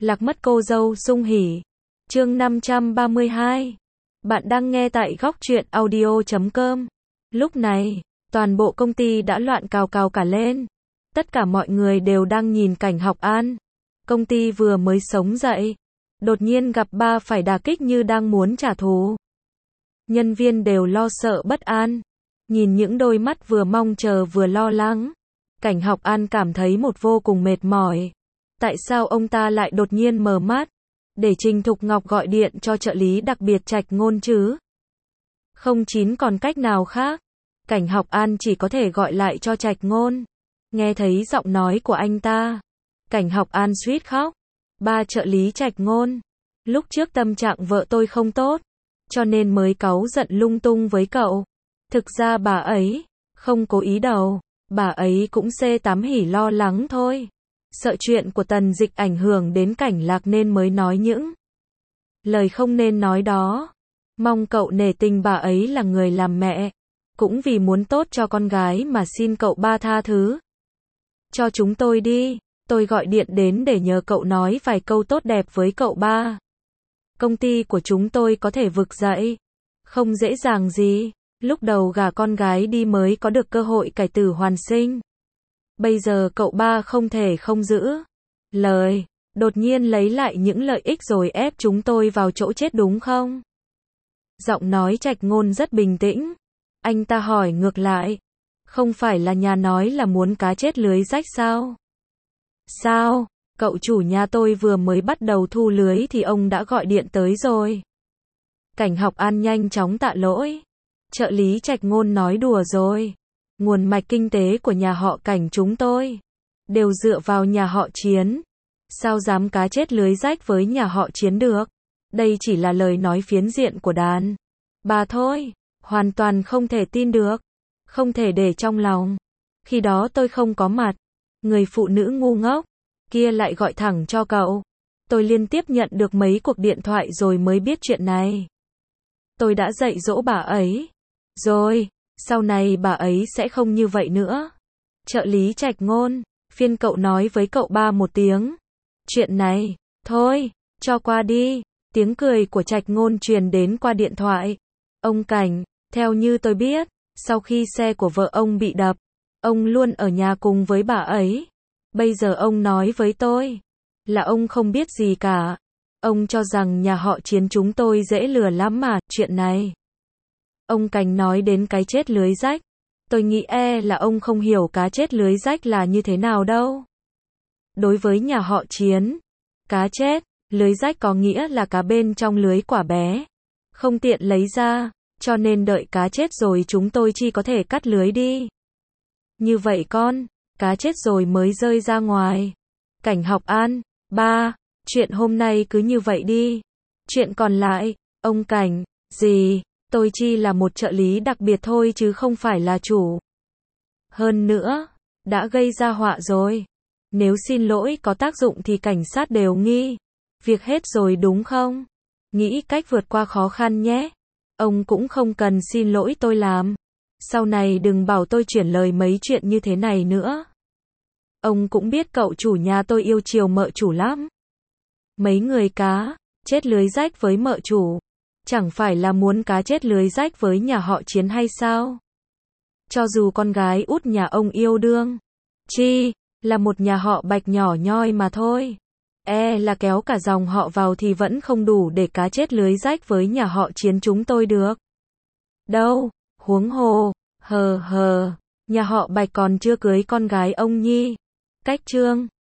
Lạc mất cô dâu sung hỉ. Chương 532. Bạn đang nghe tại góc truyện audio.com. Lúc này, toàn bộ công ty đã loạn cào cào cả lên. Tất cả mọi người đều đang nhìn Cảnh Học An. Công ty vừa mới sống dậy, đột nhiên gặp ba phải đả kích như đang muốn trả thù. Nhân viên đều lo sợ bất an, nhìn những đôi mắt vừa mong chờ vừa lo lắng. Cảnh Học An cảm thấy vô cùng mệt mỏi. Tại sao ông ta lại đột nhiên mở mắt, để Trình Thục Ngọc gọi điện cho trợ lý đặc biệt Trạch Ngôn chứ? Không chín còn cách nào khác, Cảnh Học An chỉ có thể gọi lại cho Trạch Ngôn. Nghe thấy giọng nói của anh ta, Cảnh Học An suýt khóc. Ba trợ lý Trạch Ngôn, lúc trước tâm trạng vợ tôi không tốt, cho nên mới cáu giận lung tung với cậu. Thực ra bà ấy không cố ý đâu, bà ấy cũng tám hỉ lo lắng thôi. Sợ chuyện của Tần Dịch ảnh hưởng đến Cảnh Lạc nên mới nói những lời không nên nói đó. Mong cậu nể tình bà ấy là người làm mẹ, cũng vì muốn tốt cho con gái mà xin cậu ba tha thứ cho chúng tôi đi. Tôi gọi điện đến để nhờ cậu nói vài câu tốt đẹp với cậu ba. Công ty của chúng tôi có thể vực dậy không dễ dàng gì. Lúc đầu gả con gái đi mới có được cơ hội cải tử hoàn sinh. Bây giờ cậu ba không thể không giữ lời, đột nhiên lấy lại những lợi ích rồi ép chúng tôi vào chỗ chết đúng không? Giọng nói Trạch Ngôn rất bình tĩnh. Anh ta hỏi ngược lại, không phải là nhà nói là muốn cá chết lưới rách sao? Sao? Cậu chủ nhà tôi vừa mới bắt đầu thu lưới thì ông đã gọi điện tới rồi. Cảnh Học An nhanh chóng tạ lỗi. Trợ lý Trạch Ngôn nói đùa rồi. Nguồn mạch kinh tế của nhà họ Cảnh chúng tôi đều dựa vào nhà họ Chiến. Sao dám cá chết lưới rách với nhà họ Chiến được? Đây chỉ là lời nói phiến diện của đàn bà thôi. Hoàn toàn không thể tin được. Không thể để trong lòng. Khi đó tôi không có mặt. Người phụ nữ ngu ngốc kia lại gọi thẳng cho cậu. Tôi liên tiếp nhận được mấy cuộc điện thoại rồi mới biết chuyện này. Tôi đã dạy dỗ bà ấy rồi, sau này bà ấy sẽ không như vậy nữa. Trợ lý Trạch Ngôn, phiên cậu nói với cậu ba một tiếng. Chuyện này, thôi, cho qua đi. Tiếng cười của Trạch Ngôn truyền đến qua điện thoại. Ông Cảnh, theo như tôi biết, sau khi xe của vợ ông bị đập, ông luôn ở nhà cùng với bà ấy. Bây giờ ông nói với tôi là ông không biết gì cả. Ông cho rằng nhà họ Chiến chúng tôi dễ lừa lắm mà. Chuyện này, ông Cảnh nói đến cái chết lưới rách. Tôi nghĩ là ông không hiểu cá chết lưới rách là như thế nào đâu. Đối với nhà họ Chiến, cá chết lưới rách có nghĩa là cá bên trong lưới quả bé, không tiện lấy ra, cho nên đợi cá chết rồi chúng tôi chỉ có thể cắt lưới đi. Như vậy con, cá chết rồi mới rơi ra ngoài. Cảnh Học An, ba, chuyện hôm nay cứ như vậy đi. Chuyện còn lại, ông Cảnh, gì, tôi chỉ là một trợ lý đặc biệt thôi chứ không phải là chủ. Hơn nữa, đã gây ra họa rồi. Nếu xin lỗi có tác dụng thì cảnh sát đều nghi việc hết rồi đúng không? Nghĩ cách vượt qua khó khăn nhé. Ông cũng không cần xin lỗi tôi làm. Sau này đừng bảo tôi chuyển lời mấy chuyện như thế này nữa. Ông cũng biết cậu chủ nhà tôi yêu chiều mợ chủ lắm. Mấy người cá chết lưới rách với mợ chủ, chẳng phải là muốn cá chết lưới rách với nhà họ Chiến hay sao? Cho dù con gái út nhà ông yêu đương chi là một nhà họ Bạch nhỏ nhoi mà thôi. Là kéo cả dòng họ vào thì vẫn không đủ để cá chết lưới rách với nhà họ Chiến chúng tôi được. Đâu, huống hồ, nhà họ Bạch còn chưa cưới con gái ông Nhi. Cách trương